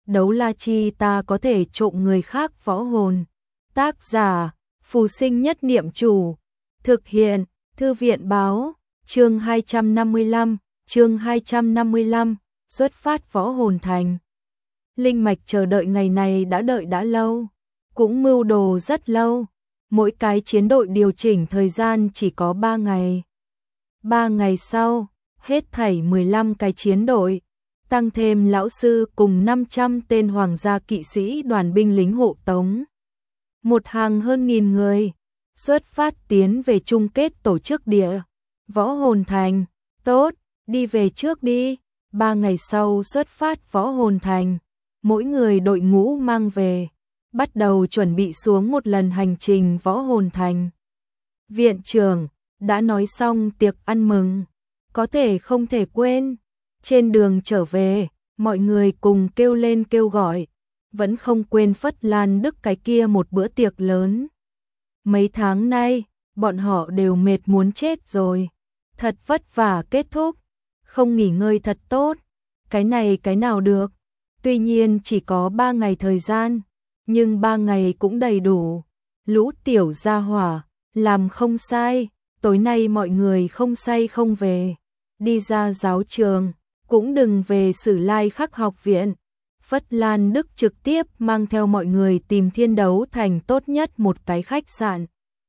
đấu la chi ta có thể trộm người khác võ hồn. Tác giả, Phù Sinh Nhất Niệm Chủ. Thực hiện, Thư viện báo, chương 255, xuất phát Võ Hồn Thành. Linh Mạch chờ đợi ngày này đã đợi đã lâu, cũng mưu đồ rất lâu. Mỗi cái chiến đội điều chỉnh thời gian chỉ có 3 ngày. 3 ngày sau, hết thảy 15 cái chiến đội, tăng thêm lão sư cùng 500 tên hoàng gia kỵ sĩ đoàn binh lính hộ tống. Một hàng hơn 1000 người, xuất phát tiến về chung kết tổ chức địa, Võ Hồn Thành. Tốt, đi về trước đi. 3 ngày sau xuất phát Võ Hồn Thành, mỗi người đội ngũ mang về, bắt đầu chuẩn bị xuống một lần hành trình Võ Hồn Thành. Viện trưởng đã nói xong tiệc ăn mừng, có thể không thể quên. Trên đường trở về, mọi người cùng kêu lên kêu gọi, vẫn không quên Phất Lan Đức cái kia một bữa tiệc lớn. Mấy tháng nay, bọn họ đều mệt muốn chết rồi, thật vất vả kết thúc, không nghỉ ngơi thật tốt, cái này cái nào được. Tuy nhiên chỉ có 3 ngày thời gian, nhưng 3 ngày cũng đầy đủ. Lũ tiểu gia hỏa, làm không sai, tối nay mọi người không say không về, đi ra giáo trường, cũng đừng về Sử Lai Khắc học viện. Phất Lan Đức trực tiếp mang theo mọi người tìm Thiên Đấu Thành tốt nhất một cái khách sạn,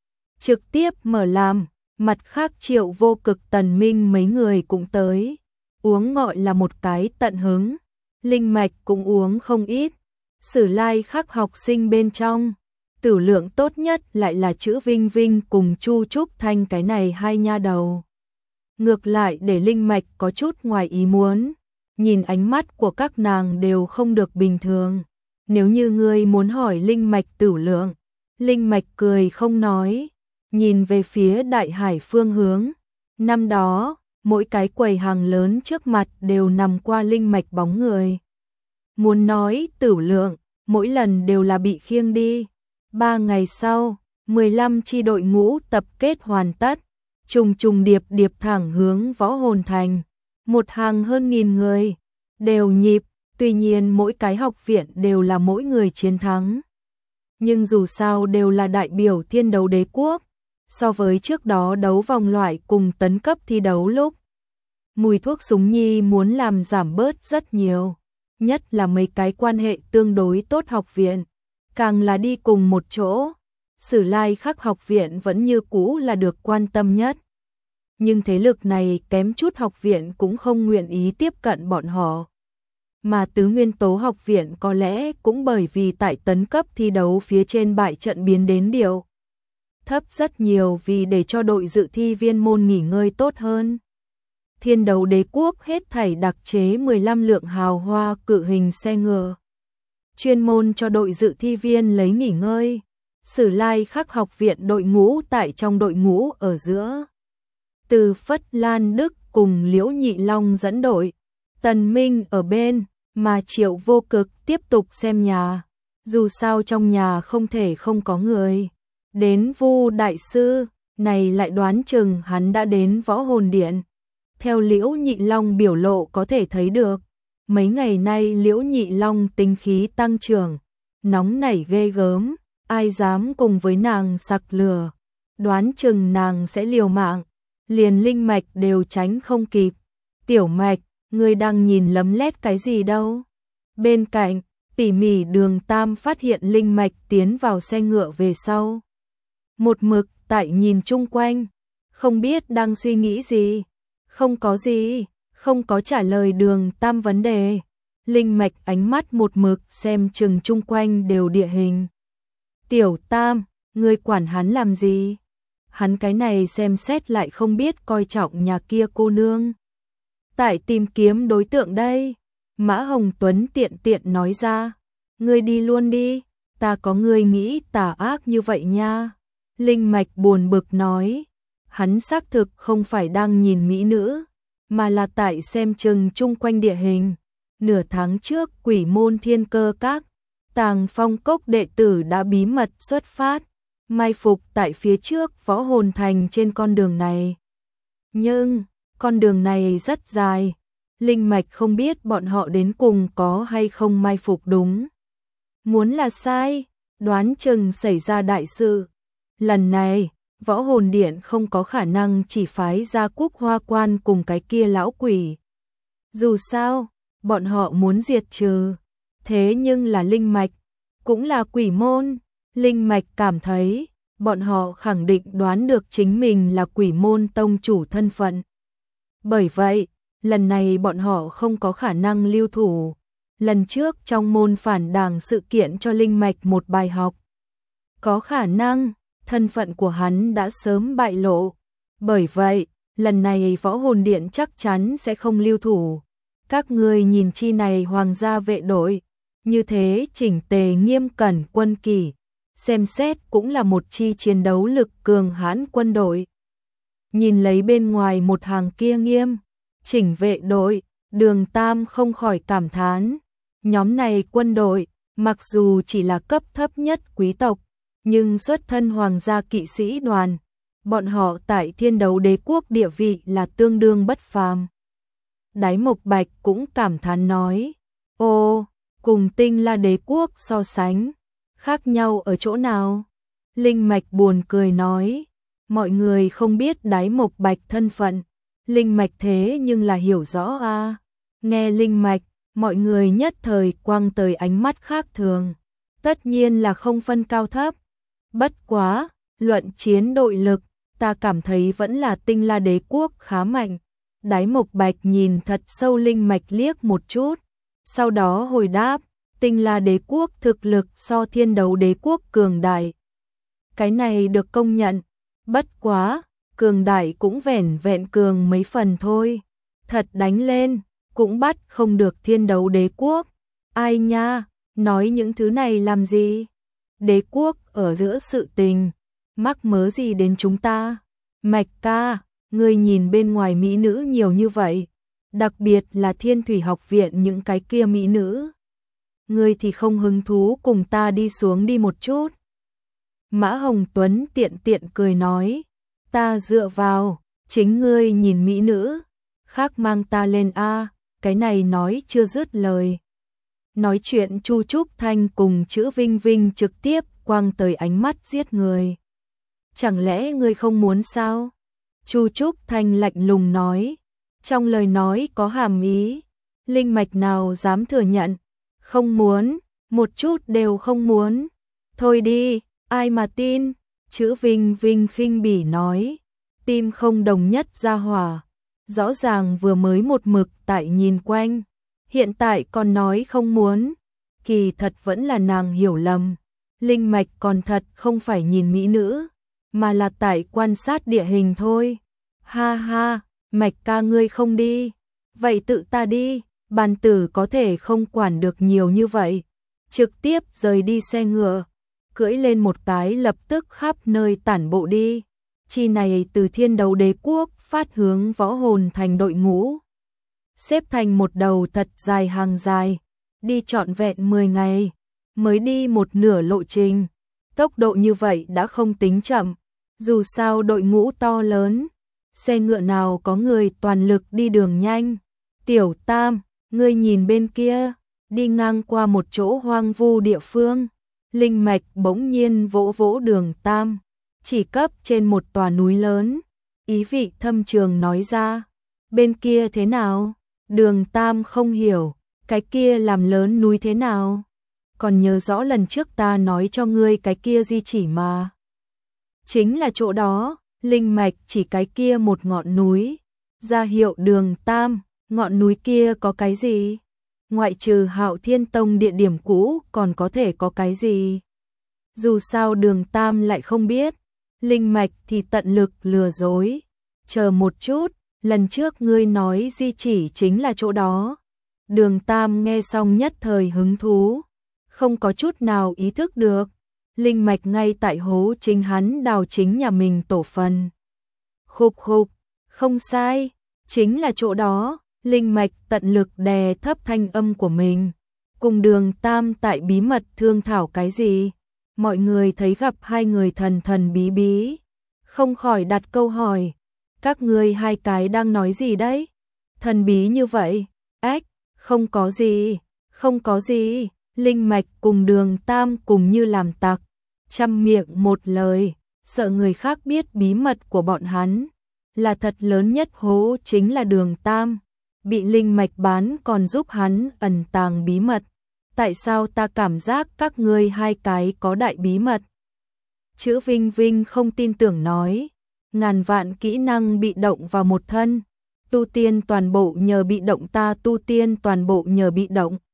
trực tiếp mở làm. Mặt khác Triệu Vô Cực, Tần Minh mấy người cũng tới, uống gọi là một cái tận hứng. Linh Mạch cũng uống không ít. Sử Lai Khắc học sinh bên trong, tử lượng tốt nhất lại là chữ Vinh Vinh cùng Chu Trúc Thanh, cái này hai nha đầu. Ngược lại để Linh Mạch có chút ngoài ý muốn, nhìn ánh mắt của các nàng đều không được bình thường. Nếu như ngươi muốn hỏi Linh Mạch tử lượng, Linh Mạch cười không nói, nhìn về phía Đại Hải phương hướng. Năm đó, mỗi cái quầy hàng lớn trước mặt đều nằm qua Linh Mạch bóng người. Muốn nói tử lượng, mỗi lần đều là bị khiêng đi. 3 ngày sau, 15 chi đội ngũ tập kết hoàn tất, trùng trùng điệp điệp thẳng hướng Võ Hồn Thành. Một hàng hơn 1000 người, đều nhịp, tuy nhiên mỗi cái học viện đều là mỗi người chiến thắng. Nhưng dù sao đều là đại biểu Thiên Đấu Đế quốc, so với trước đó đấu vòng loại cùng tấn cấp thi đấu lúc, mùi thuốc súng nhi muốn làm giảm bớt rất nhiều. Nhất là mấy cái quan hệ tương đối tốt học viện, càng là đi cùng một chỗ. Sử Lai Khắc học viện vẫn như cũ là được quan tâm nhất. Nhưng thế lực này kém chút học viện cũng không nguyện ý tiếp cận bọn họ. Mà Tứ Nguyên Tố học viện có lẽ cũng bởi vì tại tấn cấp thi đấu phía trên bại trận biến đến điều thấp rất nhiều, vì để cho đội dự thi viên môn nghỉ ngơi tốt hơn. Thiên Đấu Đế quốc hết thảy đặc chế 15 lượng hào hoa cự hình xe ngựa, chuyên môn cho đội dự thi viên lấy nghỉ ngơi. Sử Lai Khắc học viện đội ngũ tại trong đội ngũ ở giữa, từ Phất Lan Đức cùng Liễu Nhị Long dẫn đội, Tần Minh ở bên, mà Triệu Vô Cực tiếp tục xem nhà. Dù sao trong nhà không thể không có người. Đến Vu đại sư, này lại đoán chừng hắn đã đến Võ Hồn Điện. Theo Liễu Nhị Long biểu lộ có thể thấy được, mấy ngày nay Liễu Nhị Long tính khí tăng trưởng, nóng nảy ghê gớm, ai dám cùng với nàng sặc lửa, đoán chừng nàng sẽ liều mạng, liền Linh Mạch đều tránh không kịp. Tiểu Mạch, ngươi đang nhìn lấm lét cái gì đâu? Bên cạnh, tỉ mỉ Đường Tam phát hiện Linh Mạch tiến vào xe ngựa về sau, một mực tại nhìn chung quanh, không biết đang suy nghĩ gì. Không có gì, không có trả lời Đường Tam vấn đề. Linh Mạch ánh mắt một mực xem chừng chung quanh đều địa hình. Tiểu Tam, ngươi quản hắn làm gì? Hắn cái này xem xét lại không biết coi trọng nhà kia cô nương. Tại tìm kiếm đối tượng đây. Mã Hồng Tuấn tiện tiện nói ra. Ngươi đi luôn đi, ta có ngươi nghĩ tà ác như vậy nha. Linh Mạch buồn bực nói. Hắn xác thực không phải đang nhìn mỹ nữ, mà là tại xem chừng chung quanh địa hình. Nửa tháng trước Quỷ Môn Thiên Cơ Các, Tàng Phong Cốc đệ tử đã bí mật xuất phát, mai phục tại phía trước Võ Hồn Thành trên con đường này. Nhưng, con đường này rất dài, linh mạch không biết bọn họ đến cùng có hay không mai phục đúng. Muốn là sai, đoán chừng xảy ra đại sự. Lần này, Võ Hồn Điện không có khả năng chỉ phái ra Cúc Hoa Quan cùng cái kia lão quỷ. Dù sao, bọn họ muốn diệt trừ. Thế nhưng là linh mạch, cũng là quỷ môn. Linh mạch cảm thấy, bọn họ khẳng định đoán được chính mình là quỷ môn tông chủ thân phận. Bởi vậy, lần này bọn họ không có khả năng lưu thủ. Lần trước trong môn phản đảng sự kiện cho linh mạch một bài học. Có khả năng, thân phận của hắn đã sớm bại lộ. Bởi vậy, lần này Võ Hồn Điện chắc chắn sẽ không lưu thủ. Các ngươi nhìn chi này hoàng gia vệ đội, như thế chỉnh tề nghiêm cẩn quân kỷ, xem xét cũng là một chi chiến đấu lực cường hãn quân đội. Nhìn lấy bên ngoài một hàng kia nghiêm, chỉnh vệ đội, Đường Tam không khỏi cảm thán. Nhóm này quân đội, mặc dù chỉ là cấp thấp nhất quý tộc, nhưng xuất thân hoàng gia kỵ sĩ đoàn, bọn họ tại Thiên Đấu Đế quốc địa vị là tương đương bất phàm. Đái Mộc Bạch cũng cảm thán nói, ô, cùng Tinh La Đế quốc so sánh, khác nhau ở chỗ nào? Linh Mạch buồn cười nói, mọi người không biết Đái Mộc Bạch thân phận, Linh Mạch thế nhưng là hiểu rõ a. Nghe Linh Mạch, mọi người nhất thời quăng tới ánh mắt khác thường, tất nhiên là không phân cao thấp. Bất quá, luận chiến đội lực, ta cảm thấy vẫn là Tinh La Đế quốc khá mạnh. Đái Mộc Bạch nhìn thật sâu Linh Mạch liếc một chút, sau đó hồi đáp, Tinh La Đế quốc thực lực so Thiên Đấu Đế quốc cường đại. Cái này được công nhận, bất quá, cường đại cũng vẻn vẹn cường mấy phần thôi. Thật đánh lên, cũng bắt không được Thiên Đấu Đế quốc. Ai nha, nói những thứ này làm gì? Đế quốc ở giữa sự tình, mắc mớ gì đến chúng ta? Mạch ca, ngươi nhìn bên ngoài mỹ nữ nhiều như vậy, đặc biệt là Thiên Thủy học viện những cái kia mỹ nữ. Ngươi thì không hứng thú cùng ta đi xuống đi một chút. Mã Hồng Tuấn tiện tiện cười nói, ta dựa vào, chính ngươi nhìn mỹ nữ, khác mang ta lên a. Cái này nói chưa dứt lời. Nói chuyện Chu Trúc Thanh cùng chữ Vinh Vinh trực tiếp quăng tới ánh mắt giết người. Chẳng lẽ ngươi không muốn sao? Chu Trúc Thanh lạnh lùng nói, trong lời nói có hàm ý, linh mạch nào dám thừa nhận, không muốn, một chút đều không muốn. Thôi đi, ai mà tin, chữ Vinh Vinh khinh bỉ nói, tim không đồng nhất ra hỏa, rõ ràng vừa mới một mực tại nhìn quanh, hiện tại còn nói không muốn, kỳ thật vẫn là nàng hiểu lầm, linh mạch còn thật không phải nhìn mỹ nữ, mà là tại quan sát địa hình thôi. Ha ha, Mạch ca ngươi không đi, vậy tự ta đi, bàn tử có thể không quản được nhiều như vậy, trực tiếp rời đi xe ngựa, cưỡi lên một cái lập tức khắp nơi tản bộ đi. Chi này từ Thiên Đấu Đế quốc phát hướng Võ Hồn thành đội ngũ, xếp thành một đầu thật dài hàng dài, đi trọn vẹn 10 ngày, mới đi một nửa lộ trình. Tốc độ như vậy đã không tính chậm, dù sao đội ngũ to lớn, xe ngựa nào có người toàn lực đi đường nhanh. Tiểu Tam, ngươi nhìn bên kia, đi ngang qua một chỗ hoang vu địa phương, linh mạch bỗng nhiên vỗ vỗ Đường Tam, chỉ cấp trên một tòa núi lớn, ý vị thâm trường nói ra, bên kia thế nào? Đường Tam không hiểu, cái kia làm lớn núi thế nào? Còn nhớ rõ lần trước ta nói cho ngươi cái kia di chỉ mà. Chính là chỗ đó, linh mạch chỉ cái kia một ngọn núi, ra hiệu Đường Tam, ngọn núi kia có cái gì? Ngoại trừ Hạo Thiên Tông địa điểm cũ còn có thể có cái gì? Dù sao Đường Tam lại không biết, linh mạch thì tận lực lừa dối. Chờ một chút, lần trước ngươi nói di chỉ chính là chỗ đó. Đường Tam nghe xong nhất thời hứng thú, không có chút nào ý thức được, linh mạch ngay tại hố chính hắn đào chính nhà mình tổ phần. Khục khục, không sai, chính là chỗ đó. Linh mạch tận lực đè thấp thanh âm của mình, cùng Đường Tam tại bí mật thương thảo cái gì. Mọi người thấy gặp hai người thần thần bí bí, không khỏi đặt câu hỏi, các ngươi hai cái đang nói gì đấy? Thần bí như vậy, Ếch, không có gì, Linh Mạch cùng Đường Tam cùng như làm tặc, trăm miệng một lời, sợ người khác biết bí mật của bọn hắn, là thật lớn nhất hố chính là Đường Tam, bị Linh Mạch bán còn giúp hắn ẩn tàng bí mật. Tại sao ta cảm giác các ngươi hai cái có đại bí mật? Chữ Vinh Vinh không tin tưởng nói, ngàn vạn kỹ năng bị động vào một thân, tu tiên toàn bộ nhờ bị động, ta tu tiên toàn bộ nhờ bị động.